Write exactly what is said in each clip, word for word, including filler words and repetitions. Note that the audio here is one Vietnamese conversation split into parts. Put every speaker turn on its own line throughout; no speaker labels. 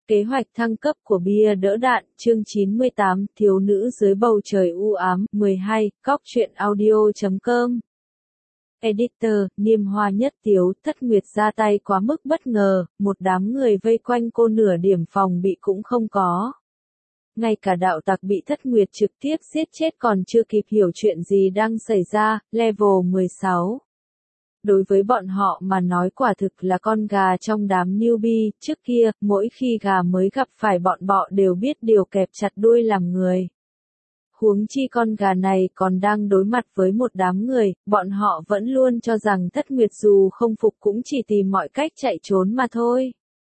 Kế hoạch thăng cấp của bia đỡ đạn, chương chín mươi tám, thiếu nữ dưới bầu trời u ám, mười hai, cóc truyện audio chấm com. Editor, Niêm Hoa Nhất Tiếu, Thất Nguyệt ra tay quá mức bất ngờ, một đám người vây quanh cô nửa điểm phòng bị cũng không có. Ngay cả đạo tặc bị Thất Nguyệt trực tiếp giết chết còn chưa kịp hiểu chuyện gì đang xảy ra, level mười sáu. Đối với bọn họ mà nói quả thực là con gà trong đám newbie, trước kia, mỗi khi gà mới gặp phải bọn bọ đều biết điều kẹp chặt đuôi làm người. Huống chi con gà này còn đang đối mặt với một đám người, bọn họ vẫn luôn cho rằng Thất Nguyệt dù không phục cũng chỉ tìm mọi cách chạy trốn mà thôi.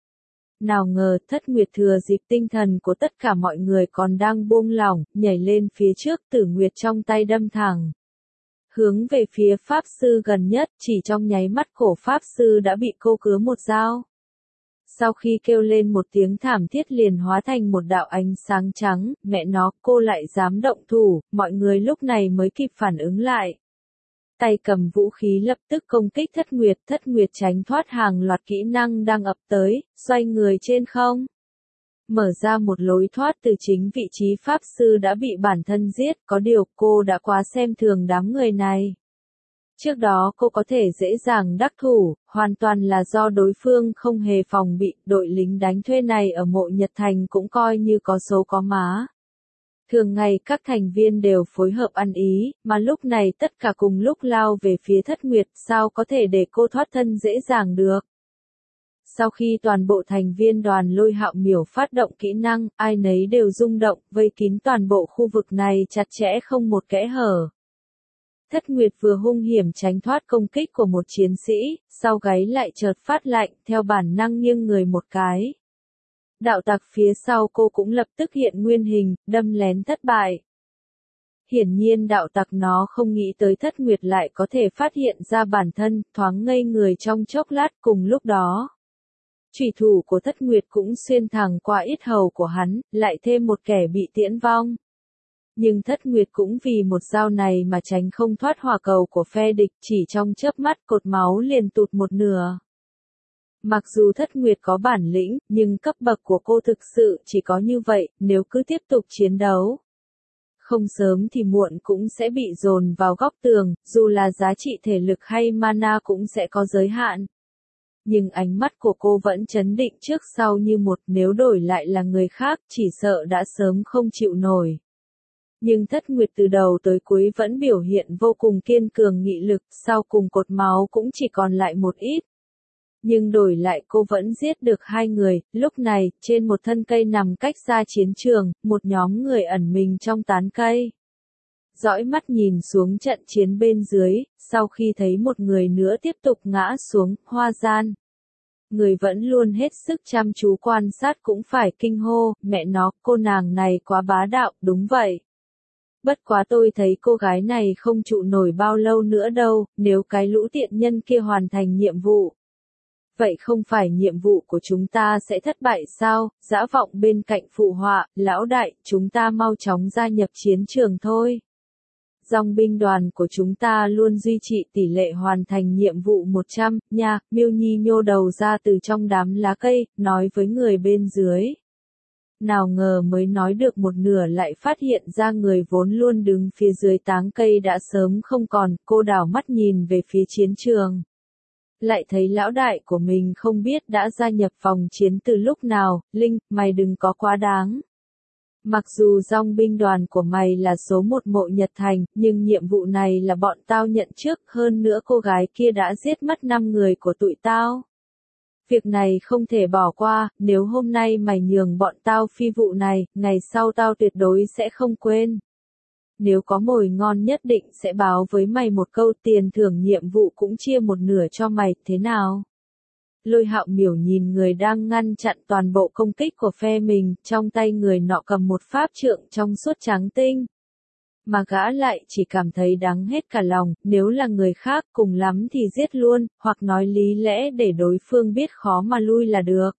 Nào ngờ Thất Nguyệt thừa dịp tinh thần của tất cả mọi người còn đang buông lỏng, nhảy lên phía trước, Tử Nguyệt trong tay đâm thẳng hướng về phía Pháp Sư gần nhất, chỉ trong nháy mắt cổ Pháp Sư đã bị cô cứa một dao. Sau khi kêu lên một tiếng thảm thiết liền hóa thành một đạo ánh sáng trắng, mẹ nó, cô lại dám động thủ, mọi người lúc này mới kịp phản ứng lại. Tay cầm vũ khí lập tức công kích Thất Nguyệt, Thất Nguyệt tránh thoát hàng loạt kỹ năng đang ập tới, xoay người trên không. Mở ra một lối thoát từ chính vị trí Pháp Sư đã bị bản thân giết, có điều cô đã quá xem thường đám người này. Trước đó cô có thể dễ dàng đắc thủ, hoàn toàn là do đối phương không hề phòng bị, đội lính đánh thuê này ở Mộ Nhật Thành cũng coi như có số có má. Thường ngày các thành viên đều phối hợp ăn ý, mà lúc này tất cả cùng lúc lao về phía Thất Nguyệt, sao có thể để cô thoát thân dễ dàng được. Sau khi toàn bộ thành viên đoàn Lôi Hạo Miểu phát động kỹ năng, ai nấy đều rung động, vây kín toàn bộ khu vực này chặt chẽ không một kẽ hở. Thất Nguyệt vừa hung hiểm tránh thoát công kích của một chiến sĩ, sau gáy lại chợt phát lạnh, theo bản năng nghiêng người một cái. Đạo tặc phía sau cô cũng lập tức hiện nguyên hình, đâm lén thất bại. Hiển nhiên đạo tặc nó không nghĩ tới Thất Nguyệt lại có thể phát hiện ra bản thân, thoáng ngây người trong chốc lát cùng lúc đó. Chủy thủ của Thất Nguyệt cũng xuyên thẳng qua yết hầu của hắn, lại thêm một kẻ bị tiễn vong. Nhưng Thất Nguyệt cũng vì một dao này mà tránh không thoát hỏa cầu của phe địch, chỉ trong chớp mắt cột máu liền tụt một nửa. Mặc dù Thất Nguyệt có bản lĩnh, nhưng cấp bậc của cô thực sự chỉ có như vậy, nếu cứ tiếp tục chiến đấu. Không sớm thì muộn cũng sẽ bị dồn vào góc tường, dù là giá trị thể lực hay mana cũng sẽ có giới hạn. Nhưng ánh mắt của cô vẫn trấn định trước sau như một, nếu đổi lại là người khác, chỉ sợ đã sớm không chịu nổi. Nhưng Thất Nguyệt từ đầu tới cuối vẫn biểu hiện vô cùng kiên cường nghị lực, sau cùng cột máu cũng chỉ còn lại một ít. Nhưng đổi lại cô vẫn giết được hai người, lúc này, trên một thân cây nằm cách xa chiến trường, một nhóm người ẩn mình trong tán cây. Dõi mắt nhìn xuống trận chiến bên dưới, sau khi thấy một người nữa tiếp tục ngã xuống, Hoa Gian. Người vẫn luôn hết sức chăm chú quan sát cũng phải kinh hô, mẹ nó, cô nàng này quá bá đạo, đúng vậy. Bất quá tôi thấy cô gái này không trụ nổi bao lâu nữa đâu, nếu cái lũ tiện nhân kia hoàn thành nhiệm vụ. Vậy không phải nhiệm vụ của chúng ta sẽ thất bại sao? Dã Vọng bên cạnh phụ họa, lão đại, chúng ta mau chóng gia nhập chiến trường thôi. Dòng binh đoàn của chúng ta luôn duy trì tỷ lệ hoàn thành nhiệm vụ một trăm, nha, Miêu Nhi nhô đầu ra từ trong đám lá cây, nói với người bên dưới. Nào ngờ mới nói được một nửa lại phát hiện ra người vốn luôn đứng phía dưới tán cây đã sớm không còn, cô đảo mắt nhìn về phía chiến trường. Lại thấy lão đại của mình không biết đã gia nhập vòng chiến từ lúc nào, Linh, mày đừng có quá đáng. Mặc dù dòng binh đoàn của mày là số một Mộ Nhật Thành, nhưng nhiệm vụ này là bọn tao nhận trước, hơn nữa cô gái kia đã giết mất năm người của tụi tao. Việc này không thể bỏ qua, nếu hôm nay mày nhường bọn tao phi vụ này, ngày sau tao tuyệt đối sẽ không quên. Nếu có mồi ngon nhất định sẽ báo với mày một câu, tiền thưởng nhiệm vụ cũng chia một nửa cho mày, thế nào? Lôi Hạo Miểu nhìn người đang ngăn chặn toàn bộ công kích của phe mình, trong tay người nọ cầm một pháp trượng trong suốt trắng tinh. Mà gã lại chỉ cảm thấy đắng hết cả lòng, nếu là người khác cùng lắm thì giết luôn, hoặc nói lý lẽ để đối phương biết khó mà lui là được.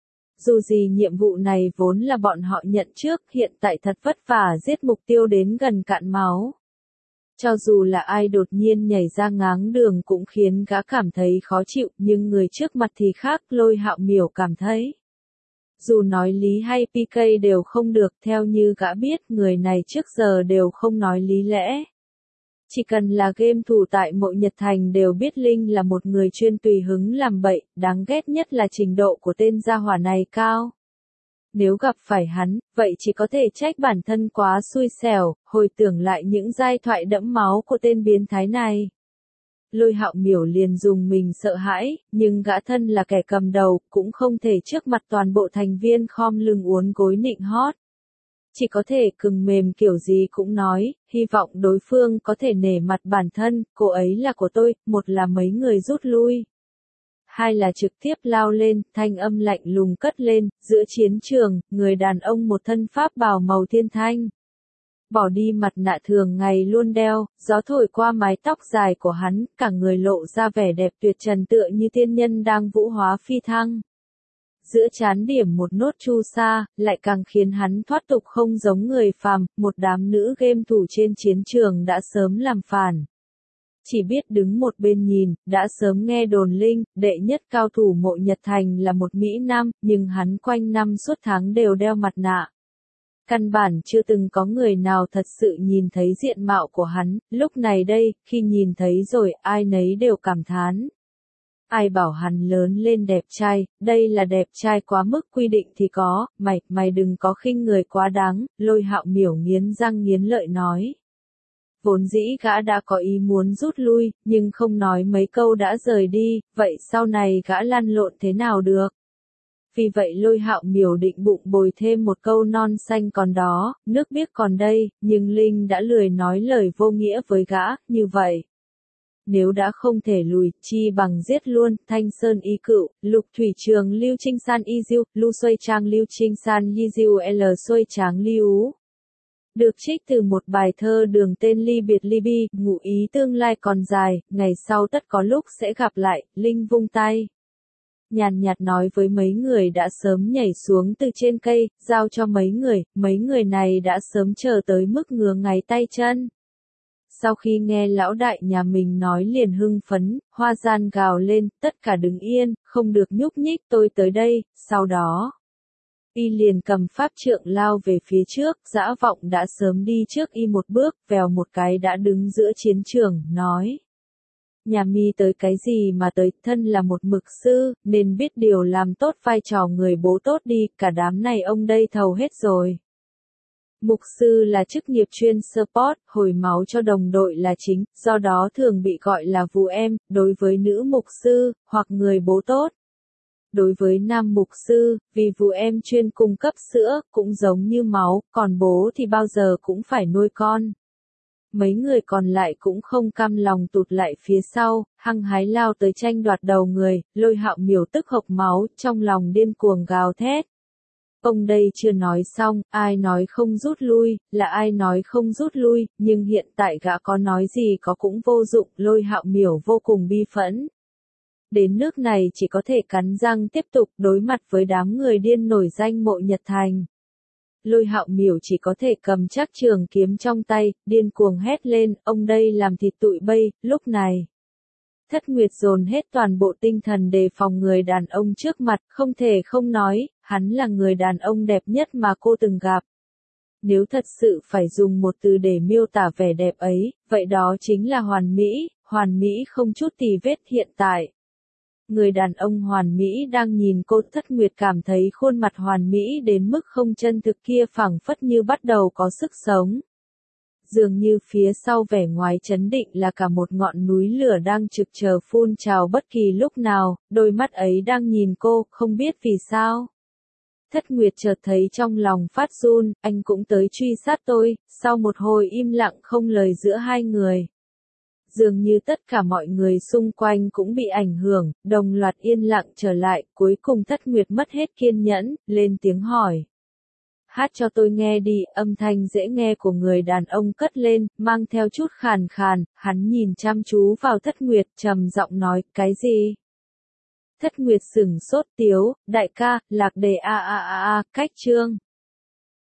Dù gì nhiệm vụ này vốn là bọn họ nhận trước, hiện tại thật vất vả giết mục tiêu đến gần cạn máu. Cho dù là ai đột nhiên nhảy ra ngáng đường cũng khiến gã cảm thấy khó chịu, nhưng người trước mặt thì khác, Lôi Hạo Miểu cảm thấy. Dù nói lý hay pê ca đều không được, theo như gã biết, người này trước giờ đều không nói lý lẽ. Chỉ cần là game thủ tại Mộ Nhật Thành đều biết Linh là một người chuyên tùy hứng làm bậy, đáng ghét nhất là trình độ của tên gia hỏa này cao. Nếu gặp phải hắn, vậy chỉ có thể trách bản thân quá xui xẻo, hồi tưởng lại những giai thoại đẫm máu của tên biến thái này. Lôi Hạo Miểu liền dùng mình sợ hãi, nhưng gã thân là kẻ cầm đầu, cũng không thể trước mặt toàn bộ thành viên khom lưng uốn gối nịnh hót. Chỉ có thể cứng mềm kiểu gì cũng nói, hy vọng đối phương có thể nể mặt bản thân, cô ấy là của tôi, một là mấy người rút lui. Hai là trực tiếp lao lên, thanh âm lạnh lùng cất lên, giữa chiến trường, người đàn ông một thân pháp bào màu thiên thanh. Bỏ đi mặt nạ thường ngày luôn đeo, gió thổi qua mái tóc dài của hắn, cả người lộ ra vẻ đẹp tuyệt trần tựa như tiên nhân đang vũ hóa phi thăng. Giữa trán điểm một nốt chu sa, lại càng khiến hắn thoát tục không giống người phàm, một đám nữ game thủ trên chiến trường đã sớm làm phản. Chỉ biết đứng một bên nhìn, đã sớm nghe đồn Linh, đệ nhất cao thủ Mộ Nhật Thành là một Mỹ Nam, nhưng hắn quanh năm suốt tháng đều đeo mặt nạ. Căn bản chưa từng có người nào thật sự nhìn thấy diện mạo của hắn, lúc này đây, khi nhìn thấy rồi, ai nấy đều cảm thán. Ai bảo hắn lớn lên đẹp trai, đây là đẹp trai quá mức quy định thì có, mày, mày đừng có khinh người quá đáng, Lôi Hạo Miểu nghiến răng nghiến lợi nói. Vốn dĩ gã đã có ý muốn rút lui, nhưng không nói mấy câu đã rời đi, vậy sau này gã lăn lộn thế nào được? Vì vậy Lôi Hạo Miểu định bụng bồi thêm một câu non xanh còn đó, nước biếc còn đây, nhưng Linh đã lười nói lời vô nghĩa với gã, như vậy. Nếu đã không thể lùi, chi bằng giết luôn, Thanh Sơn Y Cựu, Lục Thủy Trường Lưu Trinh San Y Diêu, Lu Xuôi Trang Lưu Trinh San Y Diêu L Xuôi Tráng Lưu. Được trích từ một bài thơ đường tên Ly Biệt Ly Bi, ngụ ý tương lai còn dài, ngày sau tất có lúc sẽ gặp lại, Linh vung tay. Nhàn nhạt nói với mấy người đã sớm nhảy xuống từ trên cây, giao cho mấy người, mấy người này đã sớm chờ tới mức ngứa ngáy tay chân. Sau khi nghe lão đại nhà mình nói liền hưng phấn, Hoa Gian gào lên, tất cả đứng yên, không được nhúc nhích, tôi tới đây, sau đó. Y liền cầm pháp trượng lao về phía trước, Dã Vọng đã sớm đi trước Y một bước, vèo một cái đã đứng giữa chiến trường, nói. Nhà mi tới cái gì mà tới, thân là một mực sư, nên biết điều làm tốt vai trò người bố tốt đi, cả đám này ông đây thầu hết rồi. Mục sư là chức nghiệp chuyên support, hồi máu cho đồng đội là chính, do đó thường bị gọi là vù em, đối với nữ mục sư, hoặc người bố tốt. Đối với nam mục sư, vì vù em chuyên cung cấp sữa, cũng giống như máu, còn bố thì bao giờ cũng phải nuôi con. Mấy người còn lại cũng không cam lòng tụt lại phía sau, hăng hái lao tới tranh đoạt đầu người, Lôi Hạo Miểu tức hộc máu, trong lòng điên cuồng gào thét. Ông đây chưa nói xong, ai nói không rút lui, là ai nói không rút lui, nhưng hiện tại gã có nói gì có cũng vô dụng, Lôi Hạo Miểu vô cùng bi phẫn. Đến nước này chỉ có thể cắn răng tiếp tục đối mặt với đám người điên nổi danh Mộ Nhật Thành. Lôi Hạo Miểu chỉ có thể cầm chắc trường kiếm trong tay, điên cuồng hét lên, ông đây làm thịt tụi bây, lúc này. Thất Nguyệt dồn hết toàn bộ tinh thần đề phòng người đàn ông trước mặt, không thể không nói, hắn là người đàn ông đẹp nhất mà cô từng gặp. Nếu thật sự phải dùng một từ để miêu tả vẻ đẹp ấy, vậy đó chính là hoàn mỹ, hoàn mỹ không chút tì vết hiện tại. Người đàn ông hoàn mỹ đang nhìn cô, Thất Nguyệt cảm thấy khuôn mặt hoàn mỹ đến mức không chân thực kia phảng phất như bắt đầu có sức sống. Dường như phía sau vẻ ngoài chấn định là cả một ngọn núi lửa đang trực chờ phun trào bất kỳ lúc nào, đôi mắt ấy đang nhìn cô, không biết vì sao. Thất Nguyệt chợt thấy trong lòng phát run, anh cũng tới truy sát tôi, sau một hồi im lặng không lời giữa hai người. Dường như tất cả mọi người xung quanh cũng bị ảnh hưởng, đồng loạt yên lặng trở lại, cuối cùng Thất Nguyệt mất hết kiên nhẫn, lên tiếng hỏi. Hát cho tôi nghe đi, âm thanh dễ nghe của người đàn ông cất lên, mang theo chút khàn khàn, hắn nhìn chăm chú vào Thất Nguyệt, trầm giọng nói, cái gì? Thất Nguyệt sửng sốt tiếu, đại ca, lạc đề a a a a, cách chương.